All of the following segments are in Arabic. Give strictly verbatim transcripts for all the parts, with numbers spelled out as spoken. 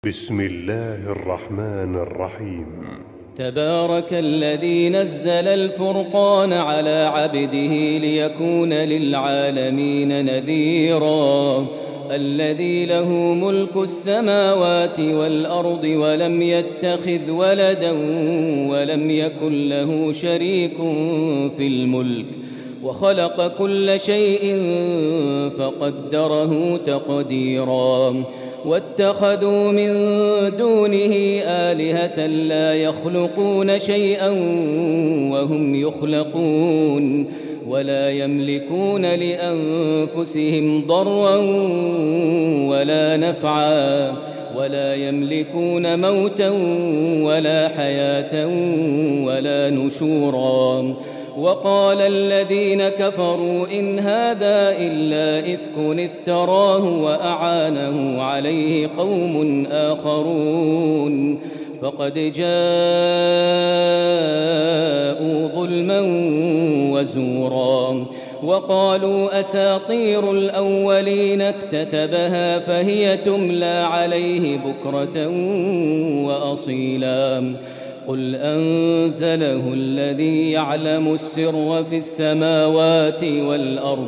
بسم الله الرحمن الرحيم. تبارك الذي نزل الفرقان على عبده ليكون للعالمين نذيرا. الذي له ملك السماوات والأرض ولم يتخذ ولدا ولم يكن له شريك في الملك وخلق كل شيء فقدره تقديرا. واتخذوا من دونه آلهة لا يخلقون شيئا وهم يخلقون ولا يملكون لأنفسهم ضرا ولا نفعا ولا يملكون موتا ولا حياة ولا نشورا. وقال الذين كفروا إن هذا إلا إفك افتراه وأعانه عليه قوم آخرون فقد جاءوا ظلما وزورا. وقالوا أساطير الأولين اكتتبها فهي تملى عليه بكرة وأصيلا. قل أنزله الذي يعلم السر في السماوات والأرض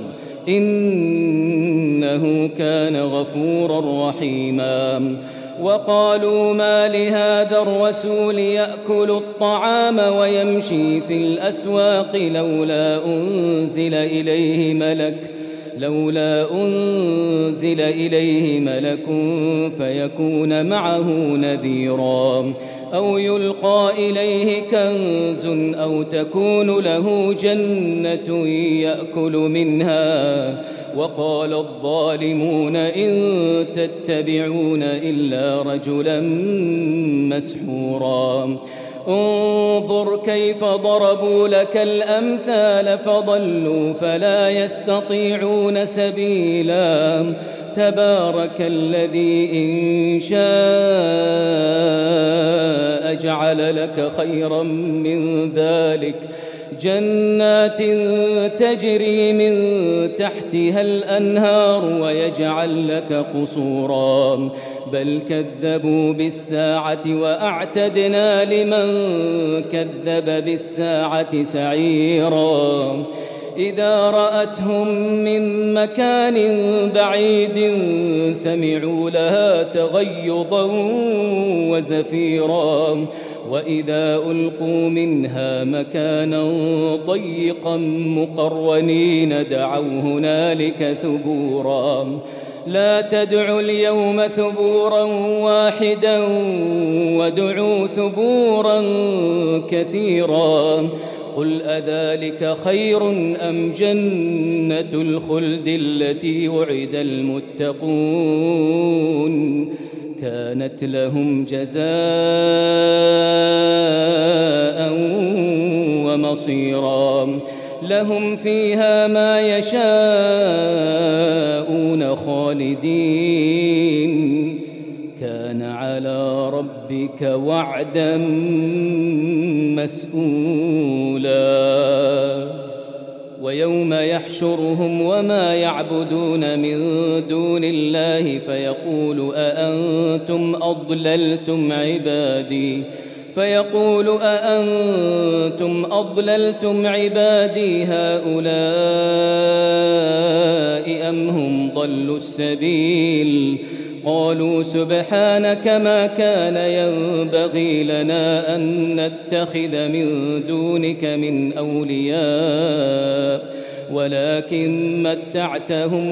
إنه كان غفورا رحيما. وقالوا ما لهذا الرسول يأكل الطعام ويمشي في الأسواق لولا أنزل إليه ملك لولا أنزل إليه ملك فيكون معه نذيرا أو يلقى إليه كنز أو تكون له جنة يأكل منها. وقال الظالمون إن تتبعون إلا رجلا مسحورا. انظر كيف ضربوا لك الأمثال فضلوا فلا يستطيعون سبيلا. تبارك الذي إن شاء جعل لك خيرا من ذلك جنات تجري من تحتها الأنهار ويجعل لك قصورا بل كذبوا بالساعة وأعتدنا لمن كذب بالساعة سعيرا. إذا رأتهم من مكان بعيد سمعوا لها تغيظا وزفيرا وإذا ألقوا منها مكانا ضيقا مقرنين دعوا هنالك ثبورا. لا تدعوا اليوم ثبورا واحدا وادعوا ثبورا كثيرا. قل أذلك خير أم جنة الخلد التي وعد المتقون كانت لهم جزاء ومصيرا. لهم فيها ما يشاءون خالدين كان على ربك وعدا مسئولا. ويوم يحشرهم وما يعبدون من دون الله فيقول أأنتم أضللتم عبادي فيقول أأنتم أضللتم عبادي هؤلاء أم هم ضلوا السبيل. قالوا سبحانك ما كان ينبغي لنا أن نتخذ من دونك من أولياء ولكن متعتهم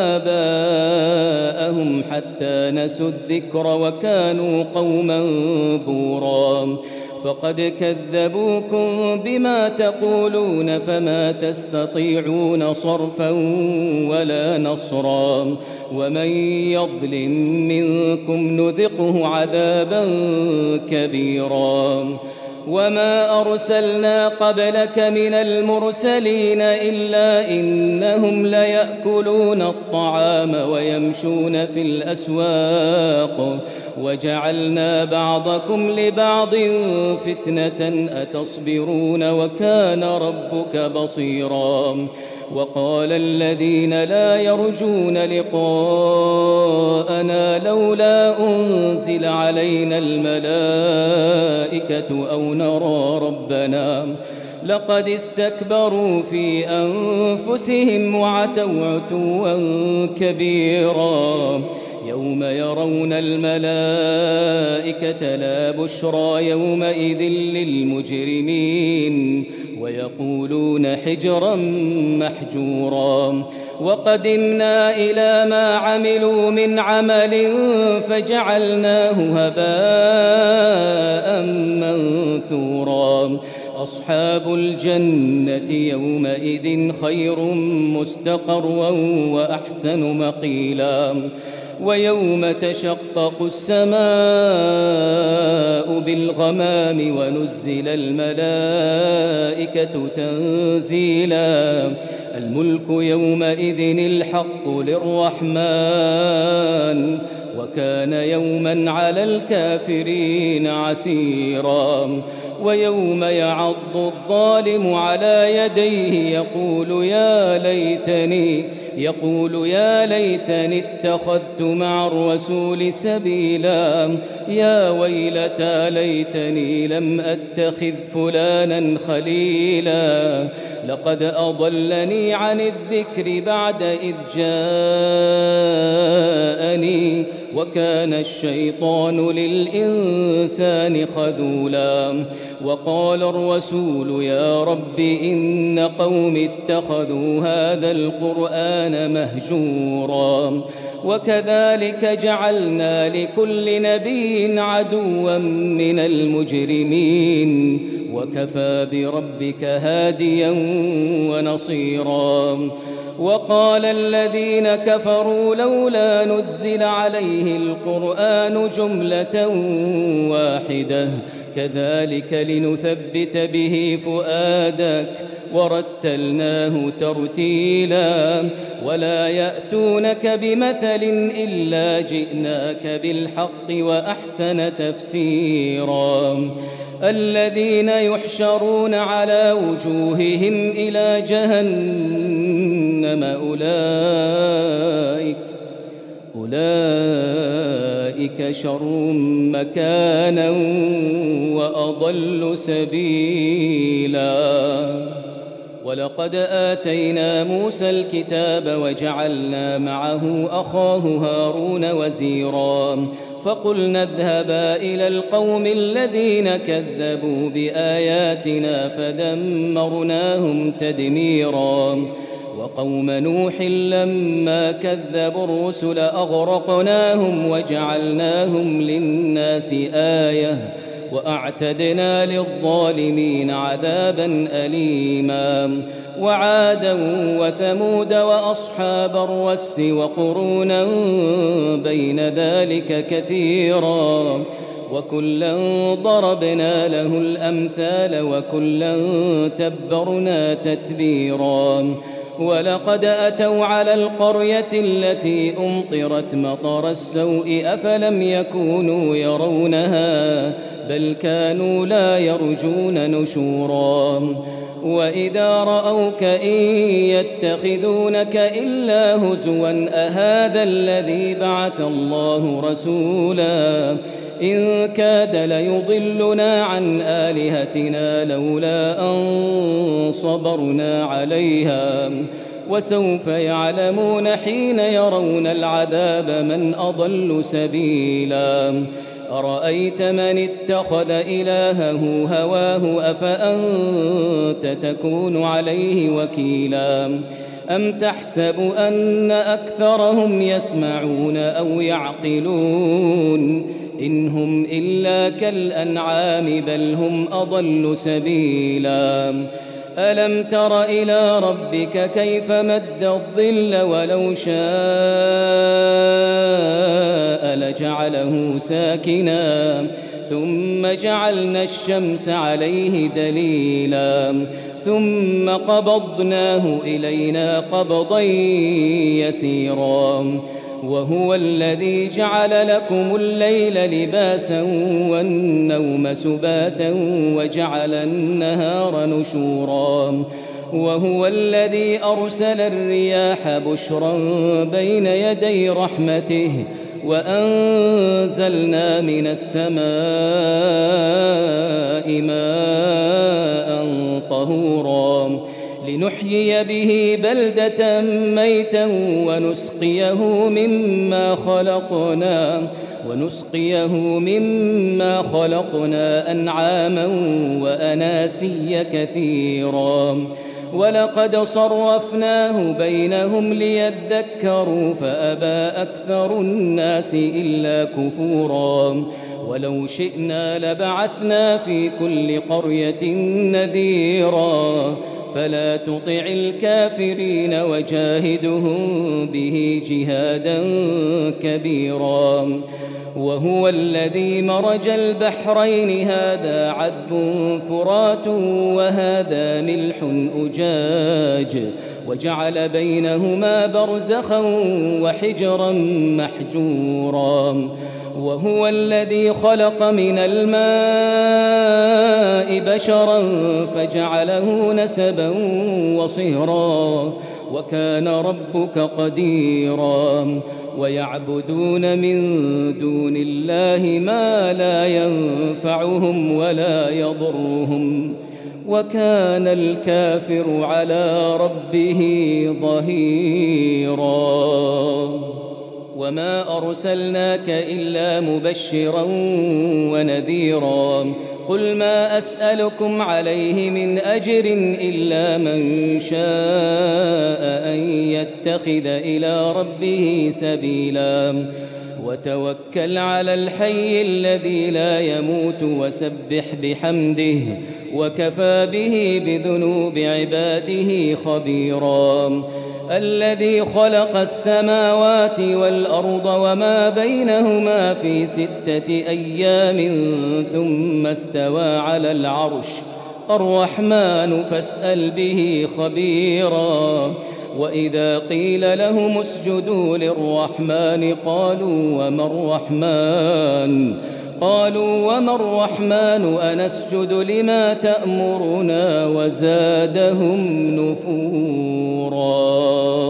وآباءهم حتى نسوا الذكر وكانوا قوما بورا. فقد كذبوكم بما تقولون فما تستطيعون صرفا ولا نصرا. ومن يظلم منكم نذقه عذابا كبيرا. وما أرسلنا قبلك من المرسلين إلا إنهم ليأكلون الطعام ويمشون في الأسواق وجعلنا بعضكم لبعض فتنة أتصبرون وكان ربك بصيرا. وقال الذين لا يرجون لقاءنا لولا أنزل علينا الملائكة أو نرى ربنا لقد استكبروا في أنفسهم وعتوا عتوا كبيرا يوم يرون الملائكة لا بشرى يومئذ للمجرمين ويقولون حجرا محجورا وقدمنا إلى ما عملوا من عمل فجعلناه هباء منثورا أصحاب الجنة يومئذ خير مستقرا وأحسن مقيلا ويوم تشقق السماء بالغمام ونزل الملائكة تنزيلا الملك يومئذ الحق للرحمن وكان يوما على الكافرين عسيرا ويوم يعض الظالم على يديه يقول يا ليتني يقول يا ليتني اتخذت مع الرسول سبيلا يا ويلتى ليتني لم أتخذ فلانا خليلا لقد أضلني عن الذكر بعد إذ جاءني وكان الشيطان للإنسان خذولا وقال الرسول يا رب إن قوم اتخذوا هذا القرآن مهجورا وكذلك جعلنا لكل نبي عدوا من المجرمين وكفى بربك هاديا ونصيرا وقال الذين كفروا لولا نزل عليه القرآن جملة واحدة كذلك لنثبت به فؤادك ورتلناه ترتيلا ولا يأتونك بمثل إلا جئناك بالحق وأحسن تفسيرا الذين يحشرون على وجوههم إلى جهنم أولئك أولئك شر مكانا وأضل سبيلا ولقد آتينا موسى الكتاب وجعلنا معه أخاه هارون وزيرا فقلنا اذهبا إلى القوم الذين كذبوا بآياتنا فدمرناهم تدميرا وقوم نوح لما كذبوا الرسل أغرقناهم وجعلناهم للناس آية وأعتدنا للظالمين عذابا أليما وعادا وثمود وأصحاب الرس وقرونا بين ذلك كثيرا وكلا ضربنا له الأمثال وكلا تبرنا تتبيرا ولقد أتوا على القرية التي أمطرت مطر السوء أفلم يكونوا يرونها بل كانوا لا يرجون نشورا وإذا رأوك إن يتخذونك إلا هزوا أهذا الذي بعث الله رسولا إن كاد ليضلنا عن آلهتنا لولا أن صبرنا عليها وسوف يعلمون حين يرون العذاب من أضل سبيلا أرأيت من اتخذ إلهه هواه أفأنت تكون عليه وكيلا أم تحسب أن أكثرهم يسمعون أو يعقلون إن هم إلا كالأنعام بل هم أضل سبيلا ألم تر إلى ربك كيف مد الظل ولو شاء لجعله ساكنا ثم جعلنا الشمس عليه دليلا ثم قبضناه إلينا قبضا يسيرا وهو الذي جعل لكم الليل لباسا والنوم سباتا وجعل النهار نشورا وهو الذي أرسل الرياح بشرا بين يدي رحمته وأنزلنا من السماء ماء طهورا لنحيي به بلدة ميتا ونسقيه مما خلقنا ونسقيه مما خلقنا أنعاما وأناسيا كثيرا ولقد صرفناه بينهم ليذكروا فأبى أكثر الناس إلا كفورا ولو شئنا لبعثنا في كل قرية نذيرا فلا تطع الكافرين وجاهدهم به جهادا كبيرا وهو الذي مرج البحرين هذا عذب فرات وهذا ملح أجاج وجعل بينهما برزخا وحجرا محجورا وهو الذي خلق من الماء بشرا فجعله نسبا وصهرا وكان ربك قديرا ويعبدون من دون الله ما لا ينفعهم ولا يضرهم وكان الكافر على ربه ظهيرا وما أرسلناك إلا مبشرا ونذيرا قل ما أسألكم عليه من أجر إلا من شاء أن يتخذ إلى ربه سبيلا وتوكل على الحي الذي لا يموت وسبح بحمده وكفى به بذنوب عباده خبيرا الذي خلق السماوات والأرض وما بينهما في ستة أيام ثم استوى على العرش الرحمن فاسأل به خبيرا وإذا قيل لهم اسجدوا للرحمن قالوا وما الرحمن قالوا وما الرحمن أنسجد لما تأمرنا وزادهم نفورا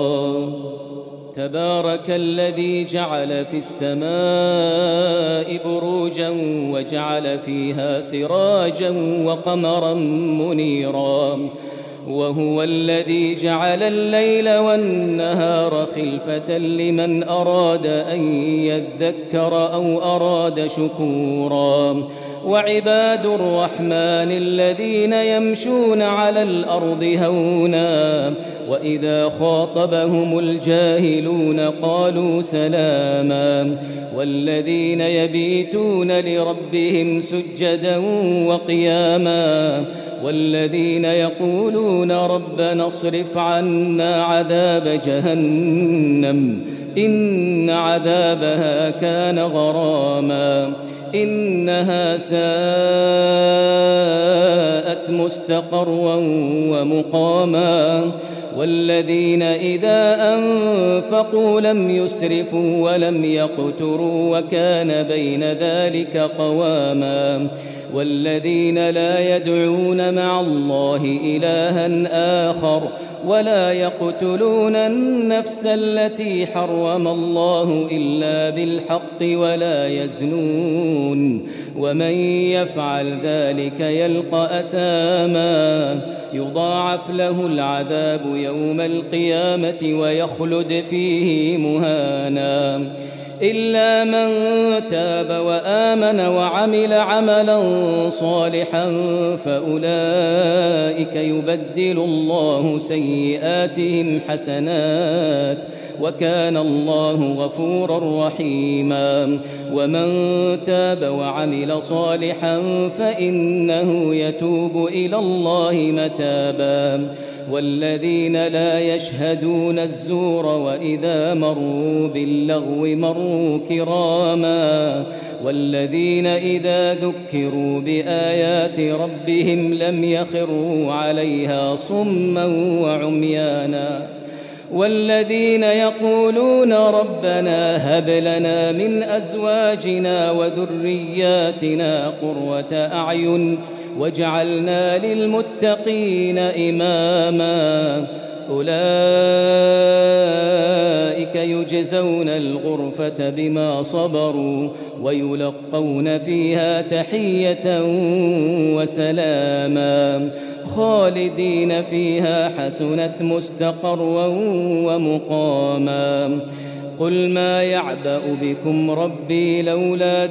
تبارك الذي جعل في السماء بروجا وجعل فيها سراجا وقمرا منيرا وهو الذي جعل الليل والنهار خلفة لمن أراد أن يذكر أو أراد شكورا وعباد الرحمن الذين يمشون على الأرض هونا وإذا خاطبهم الجاهلون قالوا سلاما والذين يبيتون لربهم سجدا وقياما والذين يقولون ربنا اصرف عنا عذاب جهنم إن عذابها كان غراما إنها ساءت مستقرا ومقاما والذين إذا أنفقوا لم يسرفوا ولم يقتروا وكان بين ذلك قواما والذين لا يدعون مع الله إلها آخر ولا يقتلون النفس التي حرم الله إلا بالحق ولا يزنون ومن يفعل ذلك يلقى أثاما يضاعف له العذاب يوم القيامة ويخلد فيه مهانا إلا من تاب وآمن وعمل عملا صالحا فأولئك يبدل الله سيئاتهم حسنات وكان الله غفورا رحيما ومن تاب وعمل صالحا فإنه يتوب إلى الله متابا والذين لا يشهدون الزور وإذا مروا باللغو مروا كراما والذين إذا ذكروا بآيات ربهم لم يخروا عليها صما وعميانا والذين يقولون ربنا هب لنا من أزواجنا وذرياتنا قرة أعين وجعلنا للمتقين إماما أولئك يجزون الغرفة بما صبروا ويلقون فيها تحية وسلاما خالدين فيها حسنت مستقرا ومقاما قل ما يعبأ بكم ربي لولا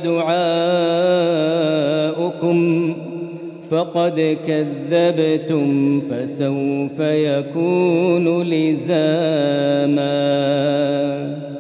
دعاؤكم فقد كذبتم فسوف يكون لزاما.